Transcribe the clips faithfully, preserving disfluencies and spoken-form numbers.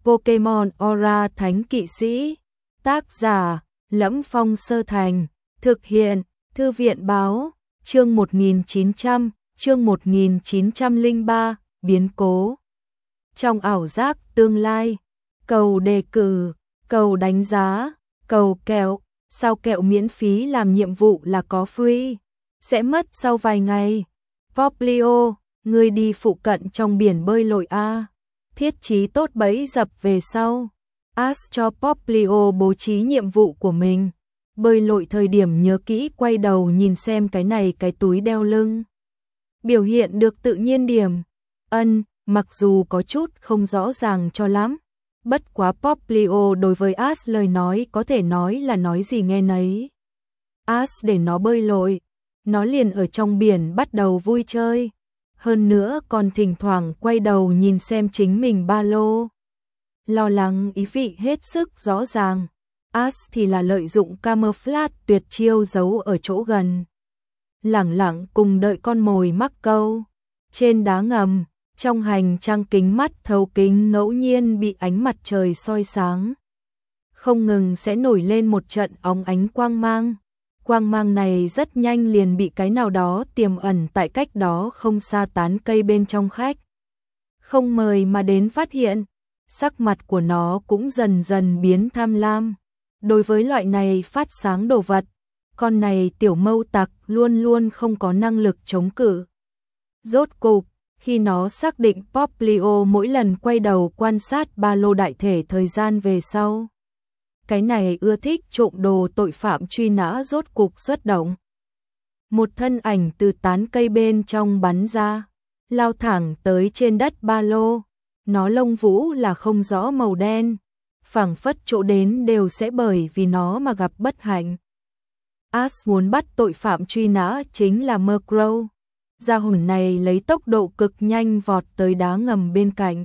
Pokemon Aura Thánh Kỵ Sĩ. Tác giả: Lẫm Phong Sơ Thành. Thực hiện: Thư viện báo. Chương một nghìn chín trăm, chương một nghìn chín trăm lẻ ba, biến cố. Trong ảo giác tương lai, cầu đề cử, cầu đánh giá, cầu kẹo, sao kẹo miễn phí làm nhiệm vụ là có free, sẽ mất sau vài ngày. Poplio, ngươi đi phụ cận trong biển bơi lội a. Thiết chí tốt bẫy dập về sau. Ash cho Poplio bố trí nhiệm vụ của mình. Bơi lội thời điểm nhớ kỹ quay đầu nhìn xem cái này cái túi đeo lưng. Biểu hiện được tự nhiên điểm. Ân, mặc dù có chút không rõ ràng cho lắm. Bất quá Poplio đối với Ash lời nói có thể nói là nói gì nghe nấy. Ash để nó bơi lội, nó liền ở trong biển bắt đầu vui chơi. Hơn nữa còn thỉnh thoảng quay đầu nhìn xem chính mình ba lô. Lo lắng ý vị hết sức rõ ràng. Ash thì là lợi dụng camouflage tuyệt chiêu giấu ở chỗ gần. Lẳng lặng cùng đợi con mồi mắc câu. Trên đá ngầm, trong hành trang kính mắt thấu kính ngẫu nhiên bị ánh mặt trời soi sáng. Không ngừng sẽ nổi lên một trận óng ánh quang mang. Quang mang này rất nhanh liền bị cái nào đó tiềm ẩn tại cách đó không xa tán cây bên trong khách. Không mời mà đến phát hiện, sắc mặt của nó cũng dần dần biến tham lam. Đối với loại này phát sáng đồ vật, con này tiểu mâu tặc luôn luôn không có năng lực chống cự. Rốt cục, khi nó xác định Poplio mỗi lần quay đầu quan sát ba lô đại thể thời gian về sau. Cái này ưa thích trộm đồ tội phạm truy nã rốt cục xuất động. Một thân ảnh từ tán cây bên trong bắn ra, lao thẳng tới trên đất ba lô. Nó lông vũ là không rõ màu đen, phảng phất chỗ đến đều sẽ bởi vì nó mà gặp bất hạnh. Ash muốn bắt tội phạm truy nã chính là Murkrow. Gia hồn này lấy tốc độ cực nhanh vọt tới đá ngầm bên cạnh,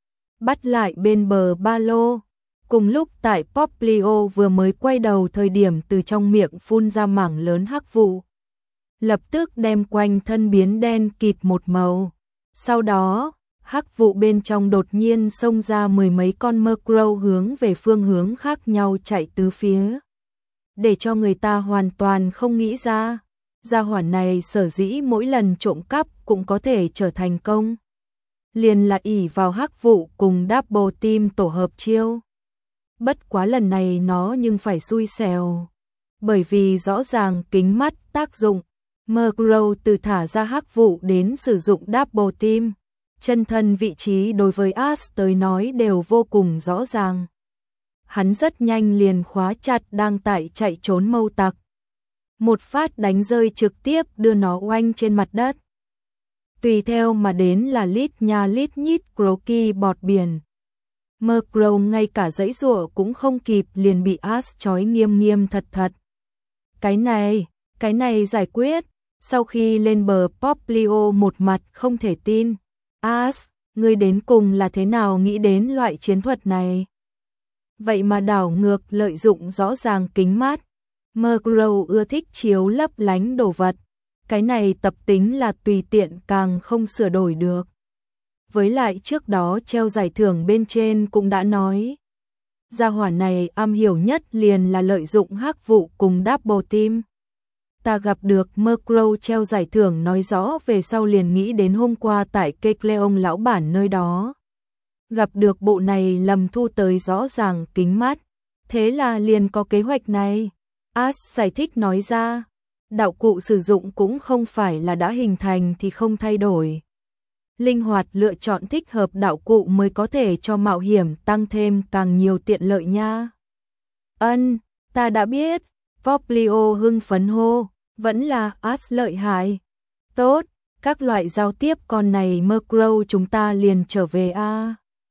bắt lại bên bờ ba lô. Cùng lúc tại Poplio vừa mới quay đầu thời điểm từ trong miệng phun ra mảng lớn hắc vụ, lập tức đem quanh thân biến đen kịt một màu. Sau đó, hắc vụ bên trong đột nhiên xông ra mười mấy con Murkrow hướng về phương hướng khác nhau chạy tứ phía. Để cho người ta hoàn toàn không nghĩ ra, gia hỏa này sở dĩ mỗi lần trộm cắp cũng có thể trở thành công. Liền là ỷ vào hắc vụ cùng double team tổ hợp chiêu. Bất quá lần này nó nhưng phải xui xẻo. Bởi vì rõ ràng kính mắt tác dụng, Murkrow từ thả ra hắc vụ đến sử dụng double team. Chân thân vị trí đối với Ash tới nói đều vô cùng rõ ràng. Hắn rất nhanh liền khóa chặt đang tại chạy trốn mâu tặc. Một phát đánh rơi trực tiếp đưa nó oanh trên mặt đất. Tùy theo mà đến là lít nha lít nhít croaky bọt biển. Murkrow ngay cả giãy giụa cũng không kịp liền bị Ash trói nghiêm nghiêm thật thật. Cái này, cái này giải quyết. Sau khi lên bờ Poplio một mặt không thể tin. Ash, ngươi đến cùng là thế nào nghĩ đến loại chiến thuật này? Vậy mà đảo ngược lợi dụng rõ ràng kính mát. Murkrow ưa thích chiếu lấp lánh đồ vật. Cái này tập tính là tùy tiện càng không sửa đổi được. Với lại trước đó treo giải thưởng bên trên cũng đã nói. Gia hỏa này am hiểu nhất liền là lợi dụng hắc vụ cùng double team. Ta gặp được Murkrow treo giải thưởng nói rõ về sau liền nghĩ đến hôm qua tại Kecleon lão bản nơi đó. Gặp được bộ này lầm thu tới rõ ràng kính mắt. Thế là liền có kế hoạch này. Ash giải thích nói ra. Đạo cụ sử dụng cũng không phải là đã hình thành thì không thay đổi. Linh hoạt lựa chọn thích hợp đạo cụ mới có thể cho mạo hiểm tăng thêm càng nhiều tiện lợi nha. Ân, ta đã biết. Poplio hưng phấn hô. Vẫn là Ash lợi hại. Tốt, các loại giao tiếp con này Murkrow chúng ta liền trở về a.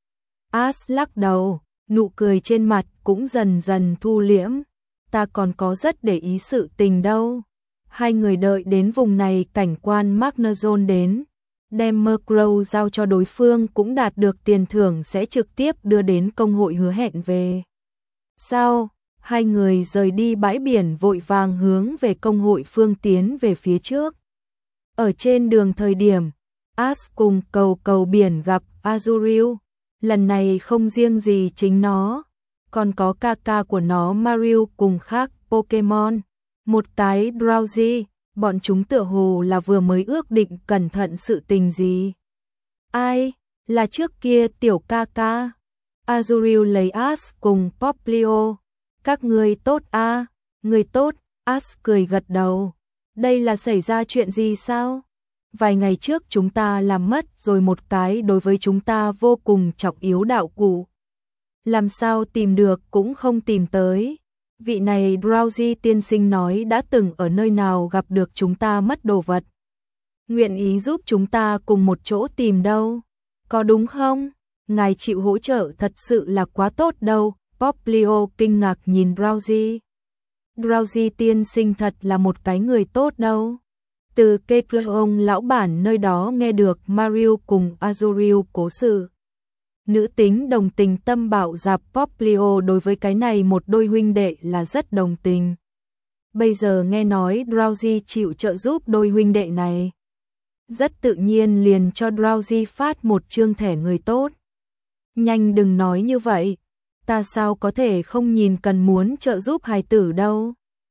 Ash lắc đầu, nụ cười trên mặt cũng dần dần thu liễm. Ta còn có rất để ý sự tình đâu. Hai người đợi đến vùng này cảnh quan Magnezone đến. Đem Murkrow giao cho đối phương cũng đạt được tiền thưởng sẽ trực tiếp đưa đến công hội hứa hẹn về. Sau, hai người rời đi bãi biển vội vàng hướng về công hội phương tiến về phía trước. Ở trên đường thời điểm, Ash cùng cầu cầu biển gặp Azuriel. Lần này không riêng gì chính nó, còn có ca ca của nó Mario cùng khác Pokemon. Một cái Drowsy, bọn chúng tựa hồ là vừa mới ước định cẩn thận sự tình gì. Ai? Là trước kia tiểu ca ca. Azurill lấy Ash cùng Poplio. Các người tốt a, người tốt, Ash cười gật đầu. Đây là xảy ra chuyện gì sao? Vài ngày trước chúng ta làm mất rồi một cái đối với chúng ta vô cùng trọng yếu đạo cụ. Làm sao tìm được cũng không tìm tới. Vị này Drowsy tiên sinh nói đã từng ở nơi nào gặp được chúng ta mất đồ vật. Nguyện ý giúp chúng ta cùng một chỗ tìm đâu. Có đúng không? Ngài chịu hỗ trợ thật sự là quá tốt đâu. Poplio kinh ngạc nhìn Drowsy. Drowsy tiên sinh thật là một cái người tốt đâu. Từ Kepler ông lão bản nơi đó nghe được Mario cùng Azurill cố sự. Nữ tính đồng tình tâm bạo dạp Poplio đối với cái này một đôi huynh đệ là rất đồng tình. Bây giờ nghe nói Drowsy chịu trợ giúp đôi huynh đệ này. Rất tự nhiên liền cho Drowsy phát một chương thẻ người tốt. Nhanh đừng nói như vậy, ta sao có thể không nhìn cần muốn trợ giúp hài tử đâu.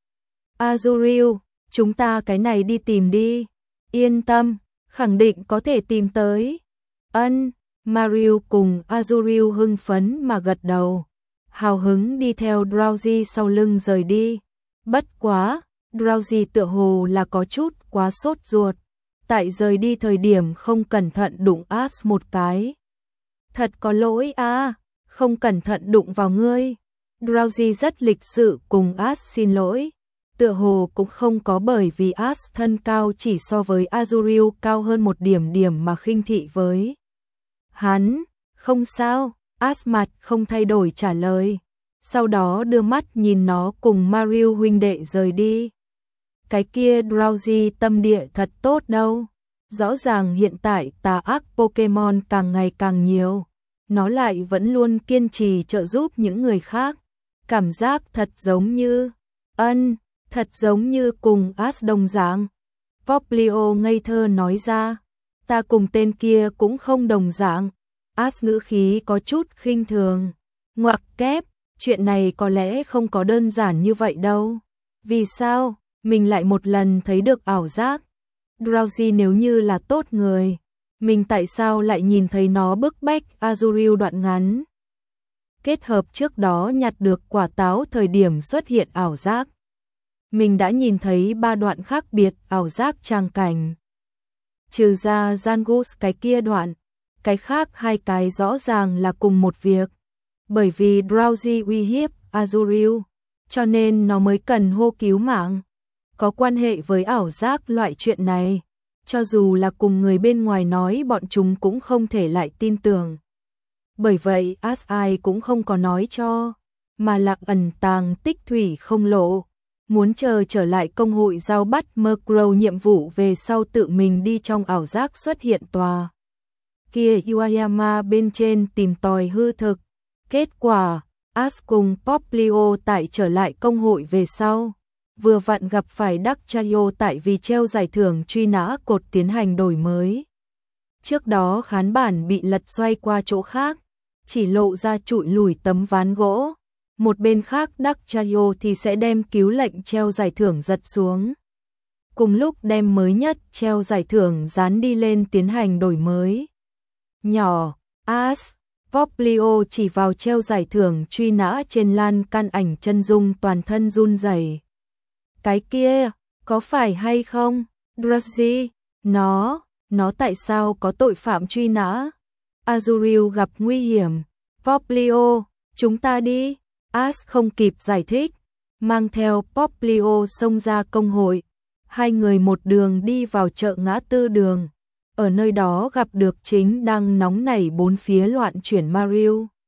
Azurill, chúng ta cái này đi tìm đi. Yên tâm, khẳng định có thể tìm tới. Ân, Mario cùng Azurill hưng phấn mà gật đầu. Hào hứng đi theo Drowsy sau lưng rời đi. Bất quá, Drowsy tựa hồ là có chút quá sốt ruột. Tại rời đi thời điểm không cẩn thận đụng Ash một cái. Thật có lỗi à, không cẩn thận đụng vào ngươi. Drowsy rất lịch sự cùng Ash xin lỗi. Tựa hồ cũng không có bởi vì Ash thân cao chỉ so với Azurill cao hơn một điểm điểm mà khinh thị với hắn. Không sao, Ash mặt không thay đổi trả lời. Sau đó đưa mắt nhìn nó cùng Mario huynh đệ rời đi. Cái kia Drowsy tâm địa thật tốt đâu. Rõ ràng hiện tại tà ác Pokemon càng ngày càng nhiều. Nó lại vẫn luôn kiên trì trợ giúp những người khác. Cảm giác thật giống như... Ân, thật giống như cùng Ash đồng dạng. Poplio ngây thơ nói ra. Ta cùng tên kia cũng không đồng dạng. Ash ngữ khí có chút khinh thường. Ngoặc kép, chuyện này có lẽ không có đơn giản như vậy đâu. Vì sao? Mình lại một lần thấy được ảo giác. Drowsy nếu như là tốt người, mình tại sao lại nhìn thấy nó bức bách Azurill đoạn ngắn. Kết hợp trước đó nhặt được quả táo thời điểm xuất hiện ảo giác. Mình đã nhìn thấy ba đoạn khác biệt ảo giác trang cảnh. Trừ ra Zangus cái kia đoạn, cái khác hai cái rõ ràng là cùng một việc. Bởi vì Drowsy uy hiếp Azurill, cho nên nó mới cần hô cứu mạng. Có quan hệ với ảo giác loại chuyện này, cho dù là cùng người bên ngoài nói bọn chúng cũng không thể lại tin tưởng. Bởi vậy Ash ai cũng không có nói cho, mà là ẩn tàng tích thủy không lộ, muốn chờ trở lại công hội giao bắt Murkrow nhiệm vụ về sau tự mình đi trong ảo giác xuất hiện tòa kia Iwayama bên trên tìm tòi hư thực. Kết quả, Ash cùng Poplio tại trở lại công hội về sau. Vừa vặn gặp phải Darktrayo tại vì treo giải thưởng truy nã cột tiến hành đổi mới. Trước đó khán bản bị lật xoay qua chỗ khác, chỉ lộ ra trụi lùi tấm ván gỗ. Một bên khác Darktrayo thì sẽ đem cứu lệnh treo giải thưởng giật xuống. Cùng lúc đem mới nhất treo giải thưởng dán đi lên tiến hành đổi mới. Nhỏ, Ash, Poplio chỉ vào treo giải thưởng truy nã trên lan can ảnh chân dung toàn thân run rẩy. Cái kia, có phải hay không? Drowsy, nó, nó tại sao có tội phạm truy nã? Azurill gặp nguy hiểm. Poplio, chúng ta đi. Ash không kịp giải thích, mang theo Poplio xông ra công hội. Hai người một đường đi vào chợ ngã tư đường. Ở nơi đó gặp được chính đang nóng nảy bốn phía loạn chuyển Mario.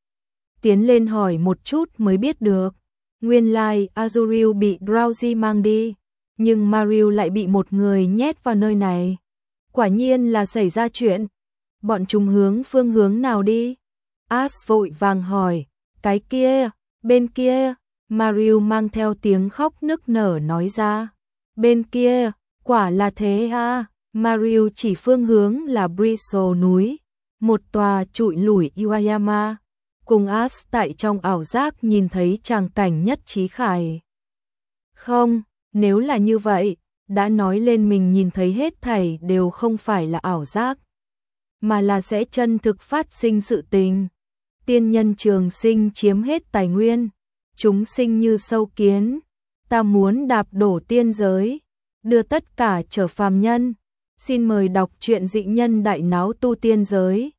Tiến lên hỏi một chút mới biết được. Nguyên lai like, Azurill bị Drowsy mang đi, nhưng Mario lại bị một người nhét vào nơi này. Quả nhiên là xảy ra chuyện. Bọn chúng hướng phương hướng nào đi? Ash vội vàng hỏi. Cái kia, bên kia. Mario mang theo tiếng khóc nức nở nói ra. Bên kia, quả là thế à. Mario chỉ phương hướng là Bristle núi. một tòa trụi lủi Iwayama, cùng As tại trong ảo giác nhìn thấy tràng cảnh nhất trí khải. Không, nếu là như vậy, đã nói lên mình nhìn thấy hết thảy đều không phải là ảo giác, mà là sẽ chân thực phát sinh sự tình. Tiên nhân trường sinh chiếm hết tài nguyên, chúng sinh như sâu kiến, ta muốn đạp đổ tiên giới, đưa tất cả trở phàm nhân. Xin mời đọc truyện Dị Nhân Đại Náo Tu Tiên Giới.